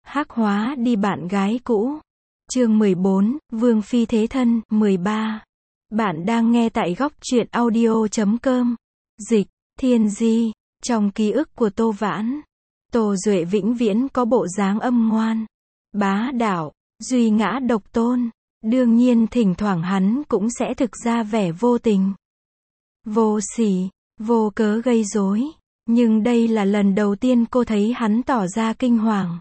Hắc hóa đi bạn gái cũ. Chương 14, Vương Phi Thế Thân, 13. Bạn đang nghe tại góc truyện audio.com. Dịch, Thiên Di. Trong ký ức của Tô Vãn, Tô Duệ vĩnh viễn có bộ dáng âm ngoan, bá đạo, duy ngã độc tôn. Đương nhiên thỉnh thoảng hắn cũng sẽ thực ra vẻ vô tình, vô sỉ, vô cớ gây rối. Nhưng đây là lần đầu tiên cô thấy hắn tỏ ra kinh hoàng.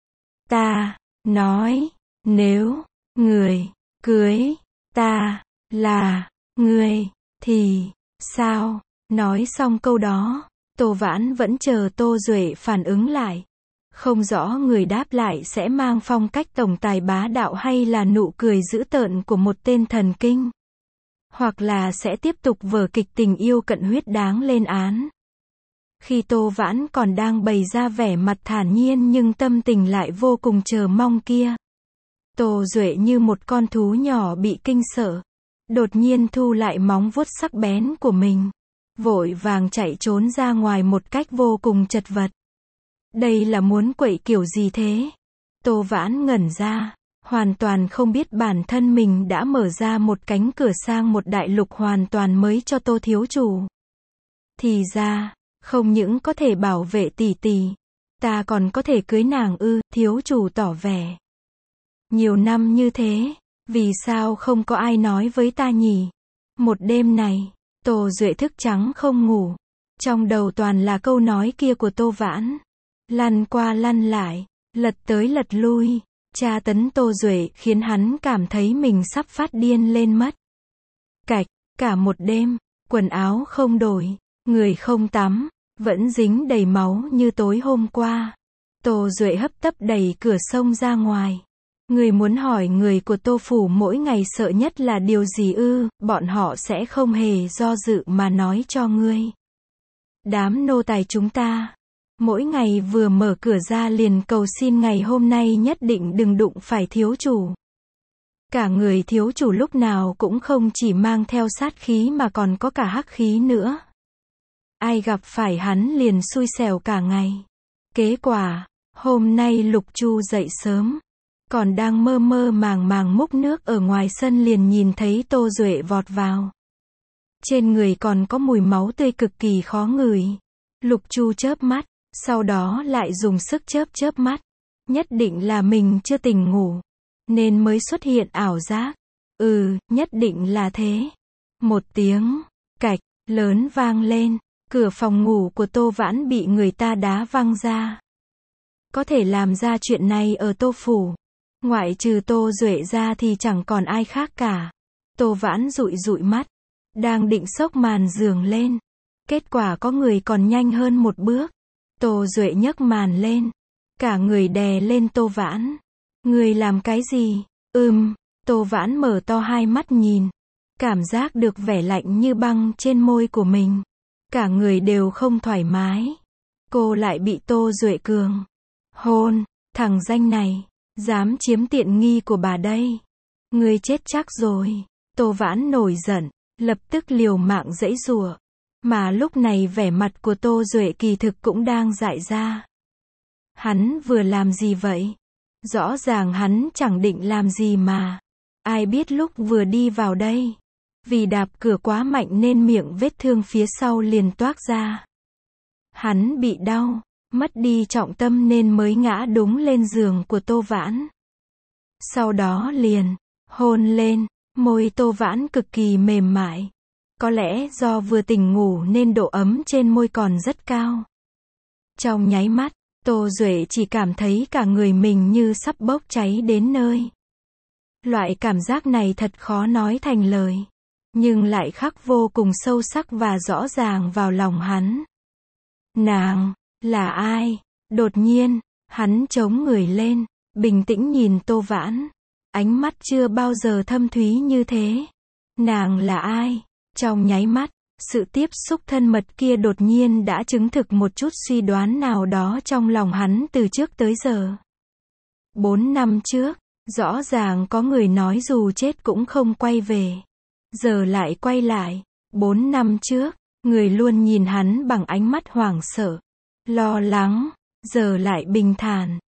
Ta nói, nếu người cưới ta là người, thì sao? Nói xong câu đó, Tô Vãn vẫn chờ Tô Duệ phản ứng lại. Không rõ người đáp lại sẽ mang phong cách tổng tài bá đạo hay là nụ cười dữ tợn của một tên thần kinh. Hoặc là sẽ tiếp tục vở kịch tình yêu cận huyết đáng lên án. Khi Tô Vãn còn đang bày ra vẻ mặt thản nhiên nhưng tâm tình lại vô cùng chờ mong kia, Tô Duệ như một con thú nhỏ bị kinh sợ, đột nhiên thu lại móng vuốt sắc bén của mình, vội vàng chạy trốn ra ngoài một cách vô cùng chật vật. Đây là muốn quậy kiểu gì thế? Tô Vãn ngẩn ra, hoàn toàn không biết bản thân mình đã mở ra một cánh cửa sang một đại lục hoàn toàn mới cho Tô thiếu chủ. Thì ra, không những có thể bảo vệ tỷ tỷ, ta còn có thể cưới nàng ư? Thiếu chủ tỏ vẻ. Nhiều năm như thế, vì sao không có ai nói với ta nhỉ? Một đêm này, Tô Duệ thức trắng không ngủ. Trong đầu toàn là câu nói kia của Tô Vãn. Lăn qua lăn lại, lật tới lật lui, tra tấn Tô Duệ khiến hắn cảm thấy mình sắp phát điên lên mất. Cạch, cả một đêm, quần áo không đổi, người không tắm, vẫn dính đầy máu như tối hôm qua. Tô Duệ hấp tấp đẩy cửa xông ra ngoài. Người muốn hỏi người của Tô Phủ mỗi ngày sợ nhất là điều gì ư? Bọn họ sẽ không hề do dự mà nói cho ngươi. Đám nô tài chúng ta, mỗi ngày vừa mở cửa ra liền cầu xin ngày hôm nay nhất định đừng đụng phải thiếu chủ. Cả người thiếu chủ lúc nào cũng không chỉ mang theo sát khí mà còn có cả hắc khí nữa. Ai gặp phải hắn liền xui xẻo cả ngày. Kết quả, hôm nay Lục Chu dậy sớm, còn đang mơ mơ màng màng múc nước ở ngoài sân liền nhìn thấy Tô Duệ vọt vào. Trên người còn có mùi máu tươi cực kỳ khó ngửi. Lục Chu chớp mắt, sau đó lại dùng sức chớp mắt. Nhất định là mình chưa tỉnh ngủ, nên mới xuất hiện ảo giác. Nhất định là thế. Một tiếng cạch lớn vang lên, cửa phòng ngủ của Tô Vãn bị người ta đá văng ra. Có thể làm ra chuyện này ở Tô Phủ, ngoại trừ Tô Duệ ra thì chẳng còn ai khác cả. Tô Vãn dụi mắt, đang định xốc màn giường lên. Kết quả có người còn nhanh hơn một bước. Tô Duệ nhấc màn lên, cả người đè lên Tô Vãn. Người làm cái gì? Tô Vãn mở to hai mắt nhìn, cảm giác được vẻ lạnh như băng trên môi của mình. Cả người đều không thoải mái. Cô lại bị Tô Duệ cường hôn. Thằng danh này, dám chiếm tiện nghi của bà đây. Ngươi chết chắc rồi. Tô Vãn nổi giận, lập tức liều mạng giãy giụa. Mà lúc này vẻ mặt của Tô Duệ kỳ thực cũng đang dại ra. Hắn vừa làm gì vậy? Rõ ràng hắn chẳng định làm gì mà. Ai biết lúc vừa đi vào đây, vì đạp cửa quá mạnh nên miệng vết thương phía sau liền toác ra. Hắn bị đau, mất đi trọng tâm nên mới ngã đúng lên giường của Tô Vãn. Sau đó liền hôn lên, môi Tô Vãn cực kỳ mềm mại. Có lẽ do vừa tỉnh ngủ nên độ ấm trên môi còn rất cao. Trong nháy mắt, Tô Duệ chỉ cảm thấy cả người mình như sắp bốc cháy đến nơi. Loại cảm giác này thật khó nói thành lời, nhưng lại khắc vô cùng sâu sắc và rõ ràng vào lòng hắn. Nàng là ai? Đột nhiên, hắn chống người lên, bình tĩnh nhìn Tô Vãn. Ánh mắt chưa bao giờ thâm thúy như thế. Nàng là ai? Trong nháy mắt, sự tiếp xúc thân mật kia đột nhiên đã chứng thực một chút suy đoán nào đó trong lòng hắn từ trước tới giờ. 4 năm trước, rõ ràng có người nói dù chết cũng không quay về. Giờ lại quay lại. 4 năm trước, người luôn nhìn hắn bằng ánh mắt hoảng sợ, lo lắng. Giờ lại bình thản.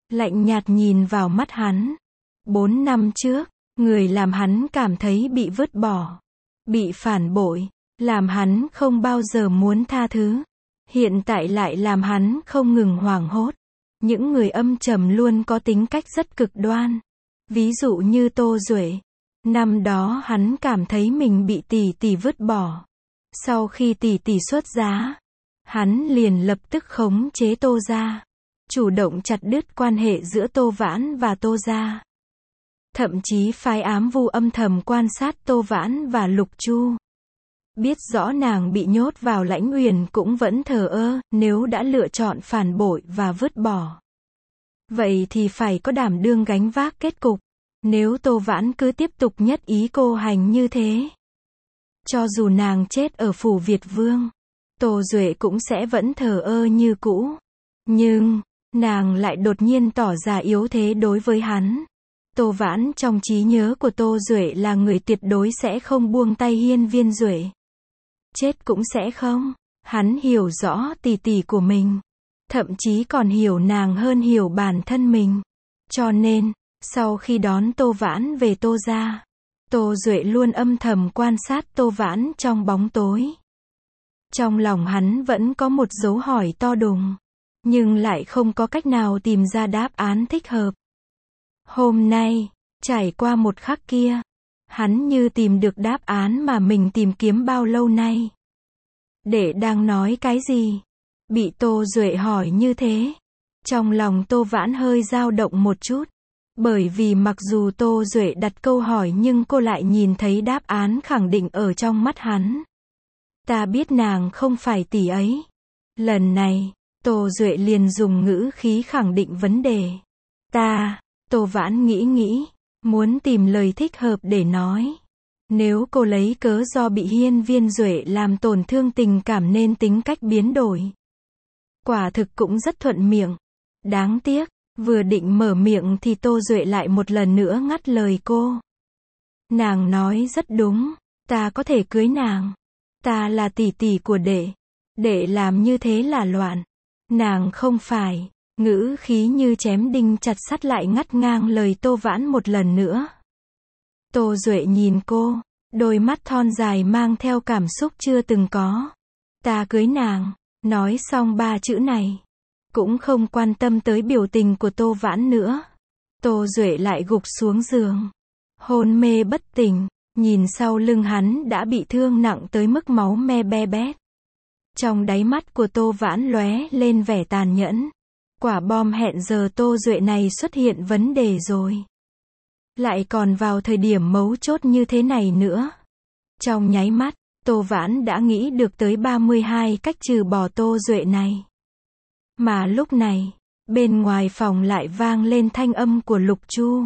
lạnh nhạt nhìn vào mắt hắn. 4 năm trước, người làm hắn cảm thấy bị vứt bỏ, bị phản bội, làm hắn không bao giờ muốn tha thứ. Hiện tại lại làm hắn không ngừng hoảng hốt. Những người âm trầm luôn có tính cách rất cực đoan. Ví dụ như Tô Duệ. Năm đó hắn cảm thấy mình bị tỷ tỷ vứt bỏ. Sau khi tỷ tỷ xuất giá, hắn liền lập tức khống chế Tô gia, chủ động chặt đứt quan hệ giữa Tô Vãn và Tô gia. Thậm chí phái ám vu âm thầm quan sát Tô Vãn và Lục Chu. Biết rõ nàng bị nhốt vào Lãnh Uyển cũng vẫn thờ ơ, nếu đã lựa chọn phản bội và vứt bỏ, vậy thì phải có đảm đương gánh vác kết cục. Nếu Tô Vãn cứ tiếp tục nhất ý cô hành như thế, cho dù nàng chết ở phủ Việt Vương, Tô Duệ cũng sẽ vẫn thờ ơ như cũ. Nhưng, nàng lại đột nhiên tỏ ra yếu thế đối với hắn. Tô Vãn trong trí nhớ của Tô Duệ là người tuyệt đối sẽ không buông tay Hiên Viên Duệ. Chết cũng sẽ không. Hắn hiểu rõ tỷ tỷ của mình. Thậm chí còn hiểu nàng hơn hiểu bản thân mình. Cho nên, sau khi đón Tô Vãn về Tô gia, Tô Duệ luôn âm thầm quan sát Tô Vãn trong bóng tối. Trong lòng hắn vẫn có một dấu hỏi to đùng, nhưng lại không có cách nào tìm ra đáp án thích hợp. Hôm nay, trải qua một khắc kia, hắn như tìm được đáp án mà mình tìm kiếm bao lâu nay. Đệ đang nói cái gì? Bị Tô Duệ hỏi như thế, trong lòng Tô Vãn hơi dao động một chút. Bởi vì mặc dù Tô Duệ đặt câu hỏi nhưng cô lại nhìn thấy đáp án khẳng định ở trong mắt hắn. Ta biết nàng không phải tỷ ấy. Lần này, Tô Duệ liền dùng ngữ khí khẳng định vấn đề. Tô Vãn nghĩ, muốn tìm lời thích hợp để nói. Nếu cô lấy cớ do bị Hiên Viên Duệ làm tổn thương tình cảm nên tính cách biến đổi, quả thực cũng rất thuận miệng. Đáng tiếc, vừa định mở miệng thì Tô Duệ lại một lần nữa ngắt lời cô. Nàng nói rất đúng, ta có thể cưới nàng. Ta là tỷ tỷ của đệ. Đệ làm như thế là loạn. Nàng không phải. Ngữ khí như chém đinh chặt sắt lại ngắt ngang lời Tô Vãn một lần nữa. Tô Duệ nhìn cô, đôi mắt thon dài mang theo cảm xúc chưa từng có. Ta cưới nàng. Nói xong 3 chữ này, cũng không quan tâm tới biểu tình của Tô Vãn nữa. Tô Duệ lại gục xuống giường, hôn mê bất tỉnh, nhìn sau lưng hắn đã bị thương nặng tới mức máu me be bét. Trong đáy mắt của Tô Vãn lóe lên vẻ tàn nhẫn. Quả bom hẹn giờ Tô Duệ này xuất hiện vấn đề rồi. Lại còn vào thời điểm mấu chốt như thế này nữa. Trong nháy mắt, Tô Vãn đã nghĩ được tới 32 cách trừ bỏ Tô Duệ này. Mà lúc này, bên ngoài phòng lại vang lên thanh âm của Lục Chu.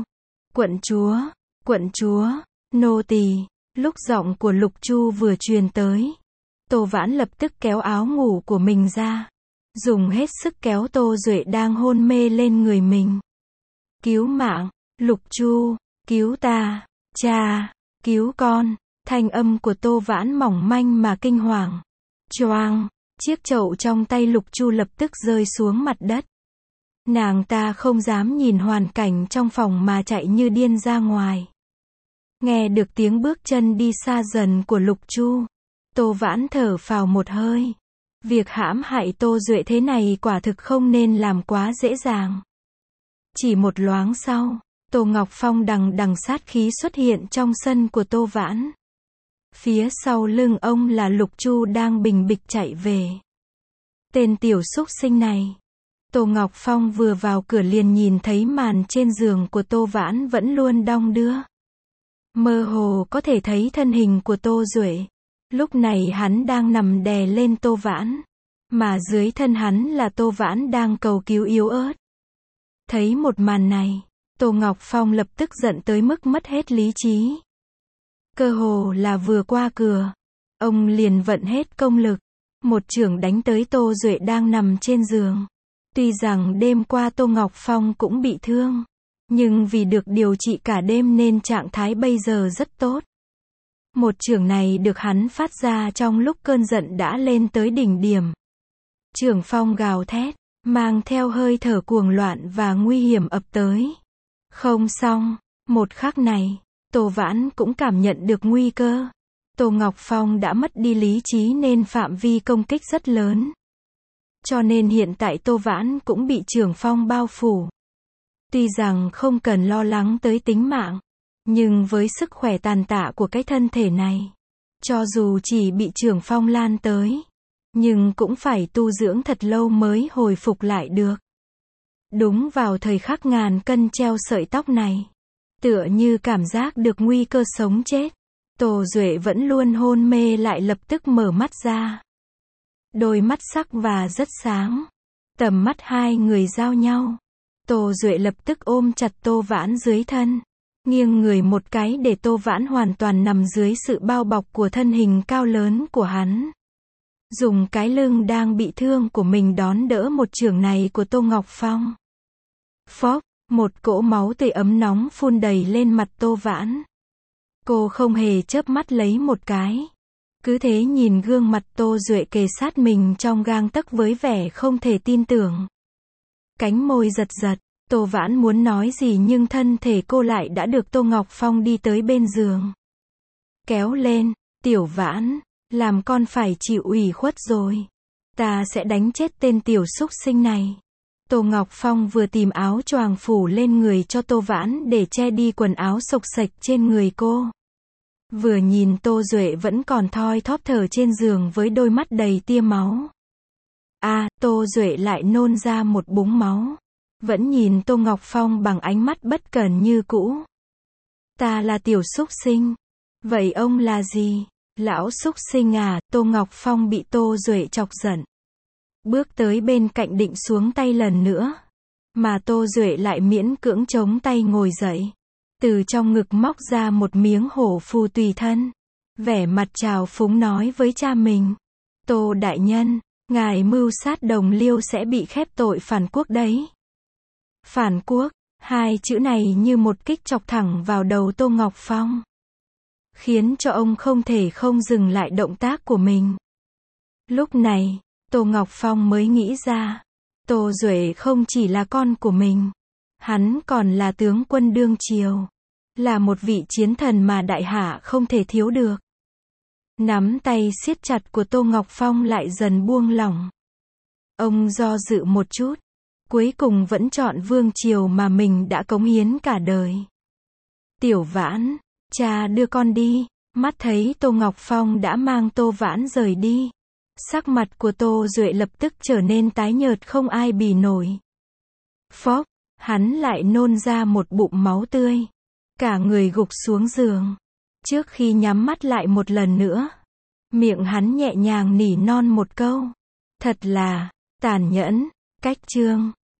Quận chúa, nô tỳ. Lúc giọng của Lục Chu vừa truyền tới, Tô Vãn lập tức kéo áo ngủ của mình ra, dùng hết sức kéo Tô Duệ đang hôn mê lên người mình. Cứu mạng, Lục Chu, cứu ta, cha, cứu con. Thanh âm của Tô Vãn mỏng manh mà kinh hoàng. Choang, chiếc chậu trong tay Lục Chu lập tức rơi xuống mặt đất. Nàng ta không dám nhìn hoàn cảnh trong phòng mà chạy như điên ra ngoài. Nghe được tiếng bước chân đi xa dần của Lục Chu, Tô Vãn thở phào một hơi. Việc hãm hại Tô Duệ thế này quả thực không nên làm quá dễ dàng. Chỉ một loáng sau, Tô Ngọc Phong đằng đằng sát khí xuất hiện trong sân của Tô Vãn. Phía sau lưng ông là Lục Chu đang bình bịch chạy về. Tên tiểu súc sinh này. Tô Ngọc Phong vừa vào cửa liền nhìn thấy màn trên giường của Tô Vãn vẫn luôn đong đưa. Mơ hồ có thể thấy thân hình của Tô Duệ. Lúc này hắn đang nằm đè lên Tô Vãn. Mà dưới thân hắn là Tô Vãn đang cầu cứu yếu ớt. Thấy một màn này, Tô Ngọc Phong lập tức giận tới mức mất hết lý trí. Cơ hồ là vừa qua cửa, ông liền vận hết công lực, một chưởng đánh tới Tô Duệ đang nằm trên giường. Tuy rằng đêm qua Tô Ngọc Phong cũng bị thương, nhưng vì được điều trị cả đêm nên trạng thái bây giờ rất tốt. Một chưởng này được hắn phát ra trong lúc cơn giận đã lên tới đỉnh điểm. Chưởng phong gào thét, mang theo hơi thở cuồng loạn và nguy hiểm ập tới. Không xong, một khắc này, Tô Vãn cũng cảm nhận được nguy cơ. Tô Ngọc Phong đã mất đi lý trí nên phạm vi công kích rất lớn. Cho nên hiện tại Tô Vãn cũng bị trưởng phong bao phủ. Tuy rằng không cần lo lắng tới tính mạng, nhưng với sức khỏe tàn tạ của cái thân thể này, cho dù chỉ bị trưởng phong lan tới, nhưng cũng phải tu dưỡng thật lâu mới hồi phục lại được. Đúng vào thời khắc ngàn cân treo sợi tóc này, tựa như cảm giác được nguy cơ sống chết, Tô Duệ vẫn luôn hôn mê lại lập tức mở mắt ra. Đôi mắt sắc và rất sáng. Tầm mắt hai người giao nhau. Tô Duệ lập tức ôm chặt Tô Vãn dưới thân, nghiêng người một cái để Tô Vãn hoàn toàn nằm dưới sự bao bọc của thân hình cao lớn của hắn. Dùng cái lưng đang bị thương của mình đón đỡ một chưởng này của Tô Ngọc Phong. Phốc, một cỗ máu tươi ấm nóng phun đầy lên mặt Tô Vãn. Cô không hề chớp mắt lấy một cái. Cứ thế nhìn gương mặt Tô Duệ kề sát mình trong gang tấc với vẻ không thể tin tưởng. Cánh môi giật giật, Tô Vãn muốn nói gì nhưng thân thể cô lại đã được Tô Ngọc Phong đi tới bên giường. Kéo lên, Tiểu Vãn, làm con phải chịu ủy khuất rồi. Ta sẽ đánh chết tên tiểu súc sinh này. Tô Ngọc Phong vừa tìm áo choàng phủ lên người cho Tô Vãn để che đi quần áo xộc xệch trên người cô. Vừa nhìn Tô Duệ vẫn còn thoi thóp thở trên giường với đôi mắt đầy tia máu. Tô Duệ lại nôn ra một búng máu. Vẫn nhìn Tô Ngọc Phong bằng ánh mắt bất cẩn như cũ. Ta là tiểu súc sinh. Vậy ông là gì? Lão súc sinh à? Tô Ngọc Phong bị Tô Duệ chọc giận. Bước tới bên cạnh định xuống tay lần nữa. Mà Tô Duệ lại miễn cưỡng chống tay ngồi dậy. Từ trong ngực móc ra một miếng hổ phù tùy thân. Vẻ mặt trào phúng nói với cha mình. Tô đại nhân, ngài mưu sát đồng liêu sẽ bị khép tội phản quốc đấy. Phản quốc, hai chữ này như một kích chọc thẳng vào đầu Tô Ngọc Phong. Khiến cho ông không thể không dừng lại động tác của mình. Lúc này, Tô Ngọc Phong mới nghĩ ra. Tô Duệ không chỉ là con của mình. Hắn còn là tướng quân đương triều. Là một vị chiến thần mà đại hạ không thể thiếu được. Nắm tay siết chặt của Tô Ngọc Phong lại dần buông lỏng. Ông do dự một chút. Cuối cùng vẫn chọn vương triều mà mình đã cống hiến cả đời. Tiểu Vãn, cha đưa con đi. Mắt thấy Tô Ngọc Phong đã mang Tô Vãn rời đi. Sắc mặt của Tô Duệ lập tức trở nên tái nhợt không ai bì nổi. Phốc, hắn lại nôn ra một bụng máu tươi. Cả người gục xuống giường. Trước khi nhắm mắt lại một lần nữa, miệng hắn nhẹ nhàng nỉ non một câu. Thật là tàn nhẫn. Cách chương